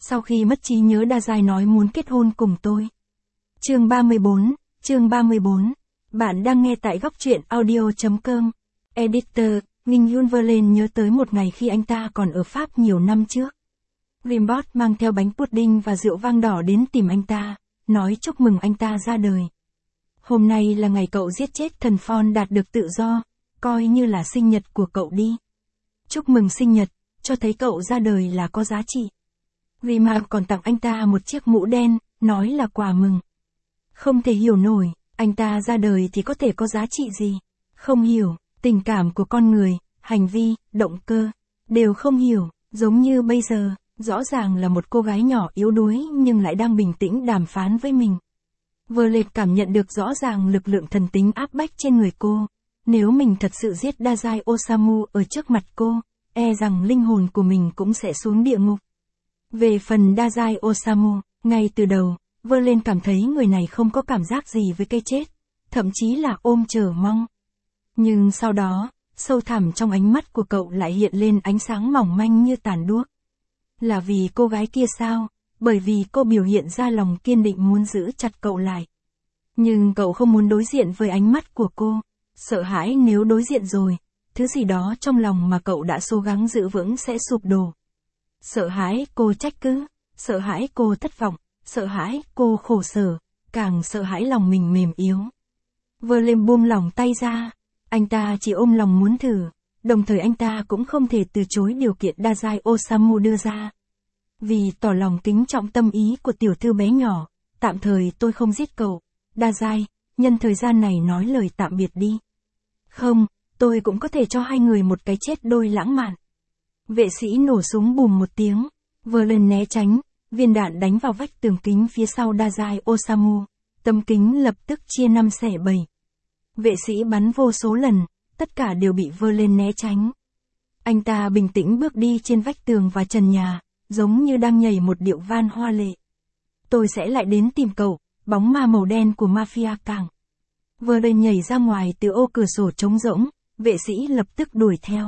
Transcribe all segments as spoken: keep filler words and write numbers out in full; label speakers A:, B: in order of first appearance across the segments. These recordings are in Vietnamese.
A: Sau khi mất trí nhớ Dazai nói muốn kết hôn cùng tôi. Chương ba mươi bốn, chương ba mươi bốn. Bạn đang nghe tại góc truyện audio chấm com. Editor, Nghinh Yun Verlaine nhớ tới một ngày khi anh ta còn ở Pháp nhiều năm trước. Rimbaud mang theo bánh pudding và rượu vang đỏ đến tìm anh ta, nói chúc mừng anh ta ra đời. Hôm nay là ngày cậu giết chết thần Phon đạt được tự do, coi như là sinh nhật của cậu đi. Chúc mừng sinh nhật, cho thấy cậu ra đời là có giá trị. Rimbaud còn tặng anh ta một chiếc mũ đen, nói là quà mừng. Không thể hiểu nổi, anh ta ra đời thì có thể có giá trị gì. Không hiểu, tình cảm của con người, hành vi, động cơ, đều không hiểu, giống như bây giờ, rõ ràng là một cô gái nhỏ yếu đuối nhưng lại đang bình tĩnh đàm phán với mình. Verlaine cảm nhận được rõ ràng lực lượng thần tính áp bách trên người cô. Nếu mình thật sự giết Dazai Osamu ở trước mặt cô, e rằng linh hồn của mình cũng sẽ xuống địa ngục. Về phần Dazai Osamu, ngay từ đầu, Verlaine cảm thấy người này không có cảm giác gì với cái chết, thậm chí là ôm chờ mong. Nhưng sau đó, sâu thẳm trong ánh mắt của cậu lại hiện lên ánh sáng mỏng manh như tàn đuốc. Là vì cô gái kia sao? Bởi vì cô biểu hiện ra lòng kiên định muốn giữ chặt cậu lại. Nhưng cậu không muốn đối diện với ánh mắt của cô, sợ hãi nếu đối diện rồi, thứ gì đó trong lòng mà cậu đã cố gắng giữ vững sẽ sụp đổ. Sợ hãi cô trách cứ, sợ hãi cô thất vọng, sợ hãi cô khổ sở, càng sợ hãi lòng mình mềm yếu. Verlaine buông lỏng tay ra, anh ta chỉ ôm lòng muốn thử, đồng thời anh ta cũng không thể từ chối điều kiện Dazai Osamu đưa ra. Vì tỏ lòng kính trọng tâm ý của tiểu thư bé nhỏ, tạm thời tôi không giết cậu, Dazai, nhân thời gian này nói lời tạm biệt đi. Không, tôi cũng có thể cho hai người một cái chết đôi lãng mạn. Vệ sĩ nổ súng bùm một tiếng, Verlaine né tránh, viên đạn đánh vào vách tường kính phía sau Dazai Osamu, tấm kính lập tức chia năm xẻ bảy. Vệ sĩ bắn vô số lần, tất cả đều bị Verlaine né tránh. Anh ta bình tĩnh bước đi trên vách tường và trần nhà, giống như đang nhảy một điệu van hoa lệ. Tôi sẽ lại đến tìm cậu, bóng ma màu đen của mafia cảng. Verlaine nhảy ra ngoài từ ô cửa sổ trống rỗng, vệ sĩ lập tức đuổi theo.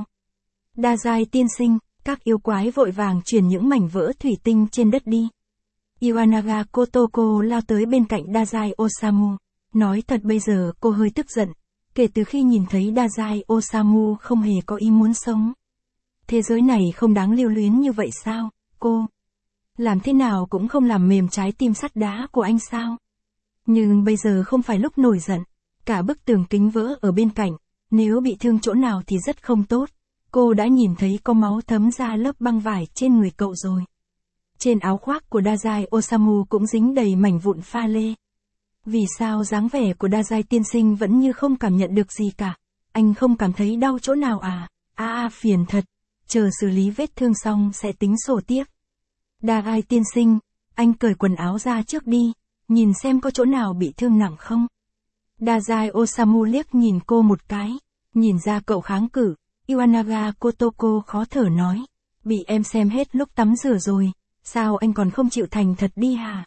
A: Dazai tiên sinh, các yêu quái vội vàng chuyển những mảnh vỡ thủy tinh trên đất đi. Iwanaga Kotoko lao tới bên cạnh Dazai Osamu. Nói thật bây giờ cô hơi tức giận, kể từ khi nhìn thấy Dazai Osamu không hề có ý muốn sống. Thế giới này không đáng lưu luyến như vậy sao, cô? Làm thế nào cũng không làm mềm trái tim sắt đá của anh sao? Nhưng bây giờ không phải lúc nổi giận, cả bức tường kính vỡ ở bên cạnh, nếu bị thương chỗ nào thì rất không tốt. Cô đã nhìn thấy có máu thấm ra lớp băng vải trên người cậu rồi. Trên áo khoác của Dazai Osamu cũng dính đầy mảnh vụn pha lê. Vì sao dáng vẻ của Dazai tiên sinh vẫn như không cảm nhận được gì cả? Anh không cảm thấy đau chỗ nào à? À, à phiền thật. Chờ xử lý vết thương xong sẽ tính sổ tiếp. Dazai tiên sinh, anh cởi quần áo ra trước đi, nhìn xem có chỗ nào bị thương nặng không? Dazai Osamu liếc nhìn cô một cái, nhìn ra cậu kháng cự. Iwanaga Kotoko khó thở nói, bị em xem hết lúc tắm rửa rồi, sao anh còn không chịu thành thật đi hả?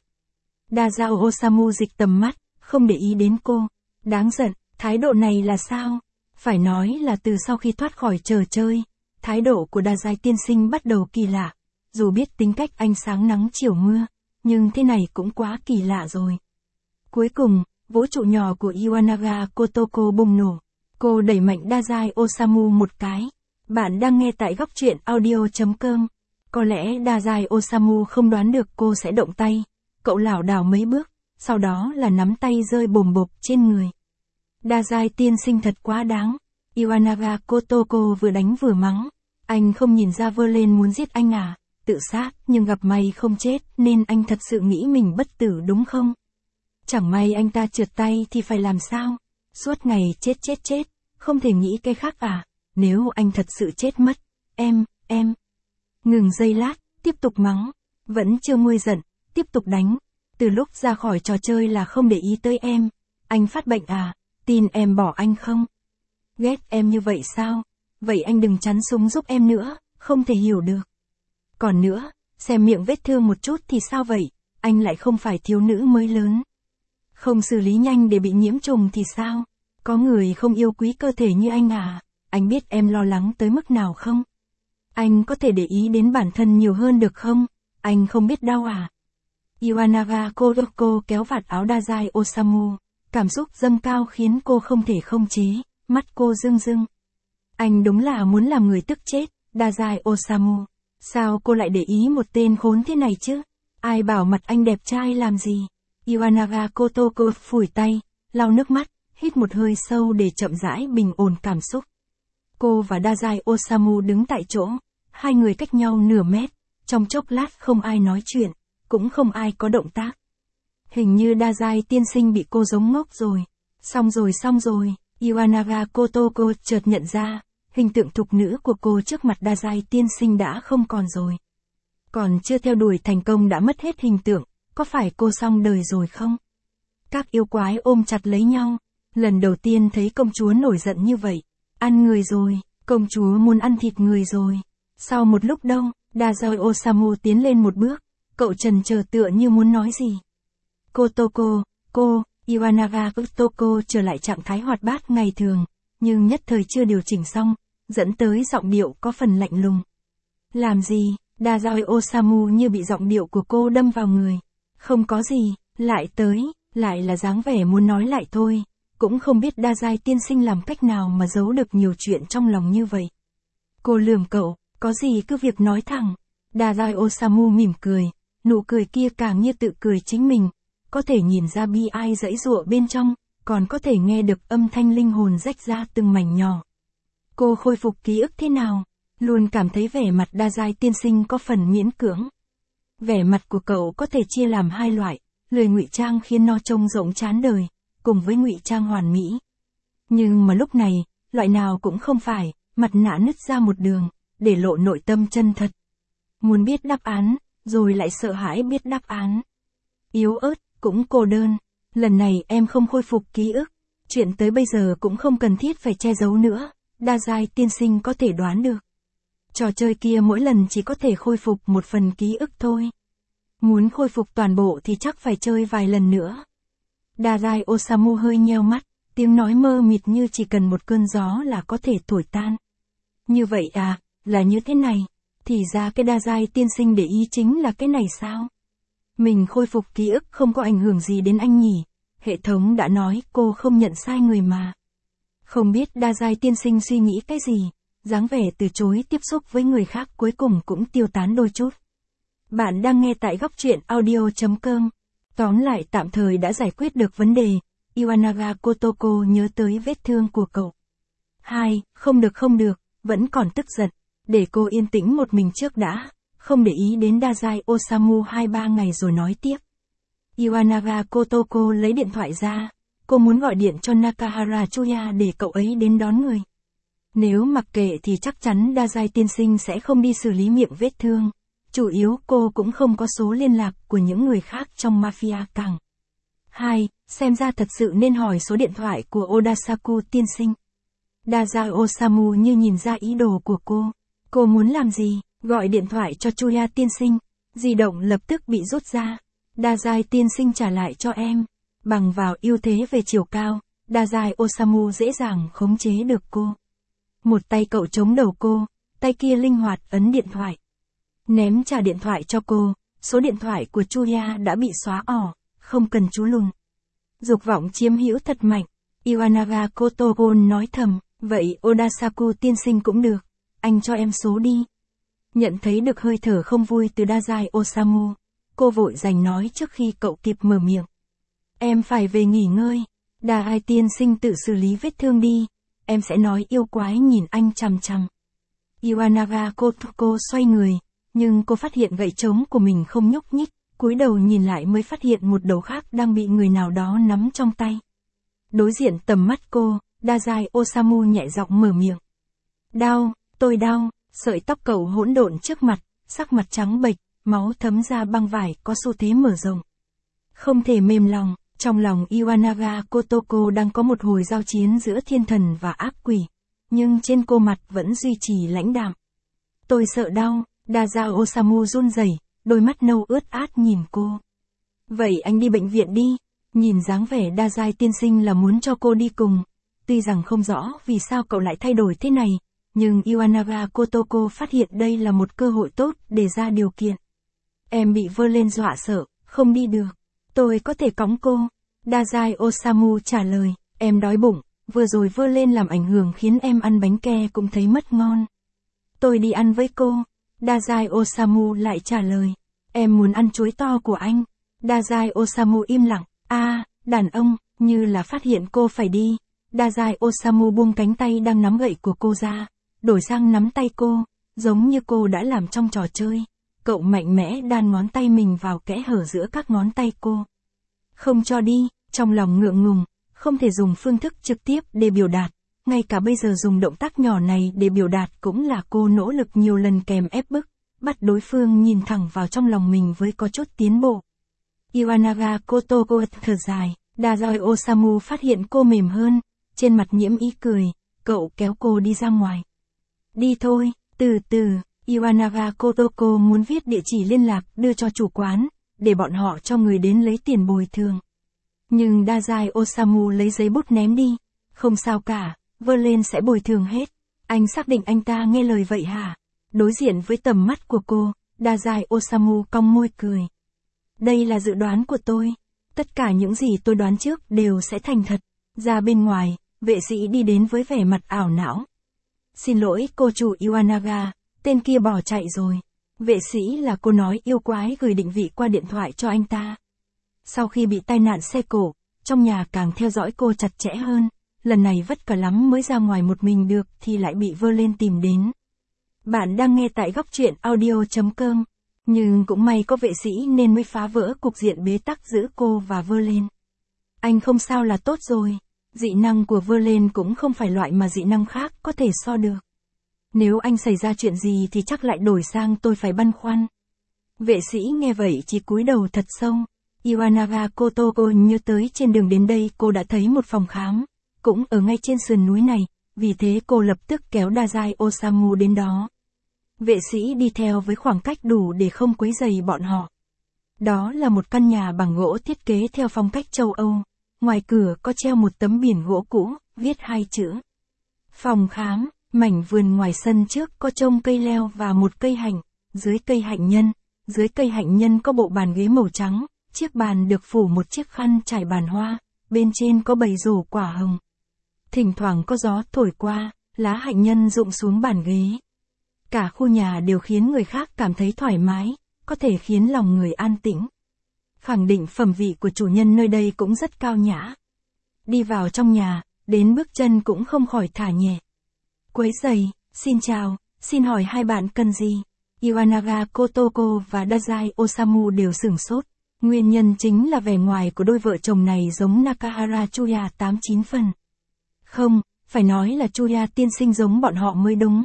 A: Dazai Osamu dịch tầm mắt, không để ý đến cô. Đáng giận, thái độ này là sao? Phải nói là từ sau khi thoát khỏi trò chơi, thái độ của Dazai tiên sinh bắt đầu kỳ lạ. Dù biết tính cách anh sáng nắng chiều mưa, nhưng thế này cũng quá kỳ lạ rồi. Cuối cùng, vũ trụ nhỏ của Iwanaga Kotoko bùng nổ. Cô đẩy mạnh Dazai Osamu một cái. Bạn đang nghe tại góc truyện audio chấm com. Có lẽ Dazai Osamu không đoán được cô sẽ động tay. Cậu lảo đảo mấy bước, sau đó là nắm tay rơi bồm bộp trên người. Dazai tiên sinh thật quá đáng. Iwanaga Kotoko vừa đánh vừa mắng. Anh không nhìn ra Verlaine muốn giết anh à? Tự sát, nhưng gặp may không chết, nên anh thật sự nghĩ mình bất tử đúng không? Chẳng may anh ta trượt tay thì phải làm sao? Suốt ngày chết chết chết, không thể nghĩ cái khác à? Nếu anh thật sự chết mất, em, em. Ngừng giây lát, tiếp tục mắng. Vẫn chưa nguôi giận, tiếp tục đánh. Từ lúc ra khỏi trò chơi là không để ý tới em. Anh phát bệnh à? Tin em bỏ anh không? Ghét em như vậy sao? Vậy anh đừng chắn súng giúp em nữa, không thể hiểu được. Còn nữa, xem miệng vết thương một chút thì sao vậy? Anh lại không phải thiếu nữ mới lớn. Không xử lý nhanh để bị nhiễm trùng thì sao? Có người không yêu quý cơ thể như anh à? Anh biết em lo lắng tới mức nào không? Anh có thể để ý đến bản thân nhiều hơn được không? anh không biết đau à? Iwanaga Kotoko kéo vạt áo Dazai Osamu, cảm xúc dâng cao khiến cô không thể không chế, mắt cô rưng rưng. Anh đúng là muốn làm người tức chết, Dazai Osamu. Sao cô lại để ý một tên khốn thế này chứ? Ai bảo mặt anh đẹp trai làm gì? Iwanaga Kotoko phủi tay, lau nước mắt, hít một hơi sâu để chậm rãi bình ổn cảm xúc. Cô và Dazai Osamu đứng tại chỗ, hai người cách nhau nửa mét, trong chốc lát không ai nói chuyện, cũng không ai có động tác. Hình như Dazai tiên sinh bị cô giống ngốc rồi. Xong rồi xong rồi, Iwanaga Kotoko chợt nhận ra, hình tượng thục nữ của cô trước mặt Dazai tiên sinh đã không còn rồi. Còn chưa theo đuổi thành công đã mất hết hình tượng, có phải cô xong đời rồi không? Các yêu quái ôm chặt lấy nhau, lần đầu tiên thấy công chúa nổi giận như vậy. Ăn người rồi, công chúa muốn ăn thịt người rồi. Sau một lúc đâu, Dazai Osamu tiến lên một bước, cậu chần chờ tựa như muốn nói gì. Kotoko, cô, Iwanaga Kotoko trở lại trạng thái hoạt bát ngày thường, nhưng nhất thời chưa điều chỉnh xong, dẫn tới giọng điệu có phần lạnh lùng. Làm gì? Dazai Osamu như bị giọng điệu của cô đâm vào người. Không có gì, lại tới, lại là dáng vẻ muốn nói lại thôi, cũng không biết Dazai tiên sinh làm cách nào mà giấu được nhiều chuyện trong lòng như vậy. Cô lườm cậu, có gì cứ việc nói thẳng. Dazai Osamu mỉm cười, nụ cười kia càng như tự cười chính mình, có thể nhìn ra bi ai dãy giụa bên trong, còn có thể nghe được âm thanh linh hồn rách ra từng mảnh nhỏ. Cô khôi phục ký ức thế nào? Luôn cảm thấy vẻ mặt Dazai tiên sinh có phần miễn cưỡng. Vẻ mặt của cậu có thể chia làm hai loại, lười ngụy trang khiến nó trông rộng chán đời, cùng với ngụy trang hoàn mỹ. Nhưng mà lúc này, loại nào cũng không phải, mặt nạ nứt ra một đường, để lộ nội tâm chân thật. Muốn biết đáp án, rồi lại sợ hãi biết đáp án. Yếu ớt, cũng cô đơn. Lần này em không khôi phục ký ức. Chuyện tới bây giờ cũng không cần thiết phải che giấu nữa. Dazai tiên sinh có thể đoán được. Trò chơi kia mỗi lần chỉ có thể khôi phục một phần ký ức thôi. Muốn khôi phục toàn bộ thì chắc phải chơi vài lần nữa. Dazai Osamu hơi nheo mắt, tiếng nói mơ mịt như chỉ cần một cơn gió là có thể thổi tan. Như vậy à, là như thế này. Thì ra cái Dazai tiên sinh để ý chính là cái này sao? Mình khôi phục ký ức không có ảnh hưởng gì đến anh nhỉ? Hệ thống đã nói cô không nhận sai người mà. Không biết Dazai tiên sinh suy nghĩ cái gì, dáng vẻ từ chối tiếp xúc với người khác cuối cùng cũng tiêu tán đôi chút. Bạn đang nghe tại góc truyện audio chấm com. Tóm lại tạm thời đã giải quyết được vấn đề, Iwanaga Kotoko nhớ tới vết thương của cậu. Hai, không được không được, vẫn còn tức giận, để cô yên tĩnh một mình trước đã, không để ý đến Dazai Osamu hai ba ngày rồi nói tiếp. Iwanaga Kotoko lấy điện thoại ra, cô muốn gọi điện cho Nakahara Chuya để cậu ấy đến đón người. Nếu mặc kệ thì chắc chắn Dazai tiên sinh sẽ không đi xử lý miệng vết thương. Chủ yếu cô cũng không có số liên lạc của những người khác trong mafia càng. Hai, xem ra thật sự nên hỏi số điện thoại của Odasaku tiên sinh. Dazai Osamu như nhìn ra ý đồ của cô. Cô muốn làm gì? Gọi điện thoại cho Chuya tiên sinh. Di động lập tức bị rút ra. Dazai tiên sinh trả lại cho em. Bằng vào ưu thế về chiều cao, Dazai Osamu dễ dàng khống chế được cô. Một tay cậu chống đầu cô, tay kia linh hoạt ấn điện thoại. Ném trả điện thoại cho cô, số điện thoại của Chuya đã bị xóa ỏ, không cần chú lùn. Dục vọng chiếm hữu thật mạnh, Iwanaga Kotoko nói thầm, vậy Odasaku tiên sinh cũng được, anh cho em số đi. Nhận thấy được hơi thở không vui từ Dazai Osamu, cô vội giành nói trước khi cậu kịp mở miệng. Em phải về nghỉ ngơi, Dazai tiên sinh tự xử lý vết thương đi, em sẽ nói yêu quái nhìn anh chằm chằm. Iwanaga Kotoko xoay người. Nhưng cô phát hiện gậy trống của mình không nhúc nhích, cúi đầu nhìn lại mới phát hiện một đầu khác đang bị người nào đó nắm trong tay. Đối diện tầm mắt cô, Dazai Osamu nhẹ giọng mở miệng. Đau, tôi đau, sợi tóc cậu hỗn độn trước mặt, sắc mặt trắng bệch, máu thấm ra băng vải có xu thế mở rộng. Không thể mềm lòng, trong lòng Iwanaga Kotoko đang có một hồi giao chiến giữa thiên thần và ác quỷ, nhưng trên cô mặt vẫn duy trì lãnh đạm. Tôi sợ đau. Dazai Osamu run rẩy, đôi mắt nâu ướt át nhìn cô. Vậy anh đi bệnh viện đi. Nhìn dáng vẻ Dazai tiên sinh là muốn cho cô đi cùng. Tuy rằng không rõ vì sao cậu lại thay đổi thế này, nhưng Iwanaga Kotoko phát hiện đây là một cơ hội tốt để ra điều kiện. Em bị Verlaine dọa sợ, không đi được. Tôi có thể cõng cô. Dazai Osamu trả lời, em đói bụng, vừa rồi Verlaine làm ảnh hưởng khiến em ăn bánh ke cũng thấy mất ngon. Tôi đi ăn với cô. Dazai Osamu lại trả lời, em muốn ăn chuối to của anh. Dazai Osamu im lặng, a, à, đàn ông, như là phát hiện cô phải đi. Dazai Osamu buông cánh tay đang nắm gậy của cô ra, đổi sang nắm tay cô, giống như cô đã làm trong trò chơi. Cậu mạnh mẽ đan ngón tay mình vào kẽ hở giữa các ngón tay cô. Không cho đi, trong lòng ngượng ngùng, không thể dùng phương thức trực tiếp để biểu đạt, ngay cả bây giờ dùng động tác nhỏ này để biểu đạt cũng là cô nỗ lực nhiều lần kèm ép bức, bắt đối phương nhìn thẳng vào trong lòng mình với có chút tiến bộ. Iwanaga Kotoko thở dài, Dazai Osamu phát hiện cô mềm hơn, trên mặt nhiễm ý cười, cậu kéo cô đi ra ngoài. Đi thôi, từ từ. Iwanaga Kotoko muốn viết địa chỉ liên lạc đưa cho chủ quán, để bọn họ cho người đến lấy tiền bồi thường. Nhưng Dazai Osamu lấy giấy bút ném đi. Không sao cả, Verlaine sẽ bồi thường hết. Anh xác định anh ta nghe lời vậy hả? Đối diện với tầm mắt của cô, Dazai Osamu cong môi cười. Đây là dự đoán của tôi. Tất cả những gì tôi đoán trước đều sẽ thành thật. Ra bên ngoài, vệ sĩ đi đến với vẻ mặt ảo não. Xin lỗi cô chủ Iwanaga. Tên kia bỏ chạy rồi. Vệ sĩ là cô nói yêu quái gửi định vị qua điện thoại cho anh ta. Sau khi bị tai nạn xe cộ, trong nhà càng theo dõi cô chặt chẽ hơn. Lần này vất cả lắm mới ra ngoài một mình được thì lại bị Verlaine tìm đến. Bạn đang nghe tại góc truyện audio chấm com. Nhưng cũng may có vệ sĩ nên mới phá vỡ cục diện bế tắc giữa cô và Verlaine. Anh không sao là tốt rồi. Dị năng của Verlaine cũng không phải loại mà dị năng khác có thể so được. Nếu anh xảy ra chuyện gì thì chắc lại đổi sang tôi phải băn khoăn. Vệ sĩ nghe vậy chỉ cúi đầu thật sâu. Iwanaga Kotoko nhớ tới trên đường đến đây cô đã thấy một phòng khám, cũng ở ngay trên sườn núi này, vì thế cô lập tức kéo Dazai Osamu đến đó. Vệ sĩ đi theo với khoảng cách đủ để không quấy rầy bọn họ. Đó là một căn nhà bằng gỗ thiết kế theo phong cách châu Âu. Ngoài cửa có treo một tấm biển gỗ cũ, viết hai chữ. Phòng khám. Mảnh vườn ngoài sân trước có trồng cây leo và một cây hạnh, dưới cây hạnh nhân, dưới cây hạnh nhân có bộ bàn ghế màu trắng, chiếc bàn được phủ một chiếc khăn trải bàn hoa, bên trên có bầy rổ quả hồng. Thỉnh thoảng có gió thổi qua, lá hạnh nhân rụng xuống bàn ghế. Cả khu nhà đều khiến người khác cảm thấy thoải mái, có thể khiến lòng người an tĩnh. Khẳng định phẩm vị của chủ nhân nơi đây cũng rất cao nhã. Đi vào trong nhà, đến bước chân cũng không khỏi thả nhẹ. Quấy giày, xin chào, xin hỏi hai bạn cần gì? Iwanaga Kotoko và Dazai Osamu đều sửng sốt. Nguyên nhân chính là vẻ ngoài của đôi vợ chồng này giống Nakahara Chuya tám chín phần. Không, phải nói là Chuya tiên sinh giống bọn họ mới đúng.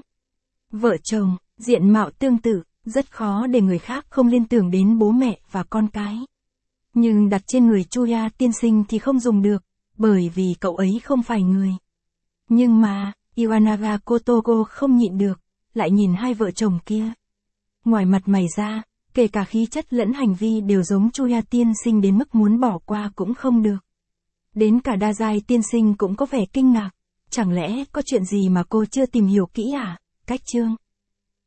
A: Vợ chồng, diện mạo tương tự, rất khó để người khác không liên tưởng đến bố mẹ và con cái. Nhưng đặt trên người Chuya tiên sinh thì không dùng được, bởi vì cậu ấy không phải người. Nhưng mà, Iwanaga Kotoko không nhịn được, lại nhìn hai vợ chồng kia. Ngoài mặt mày ra, kể cả khí chất lẫn hành vi đều giống Chuya tiên sinh đến mức muốn bỏ qua cũng không được. Đến cả Dazai tiên sinh cũng có vẻ kinh ngạc. Chẳng lẽ có chuyện gì mà cô chưa tìm hiểu kỹ à? Cách chương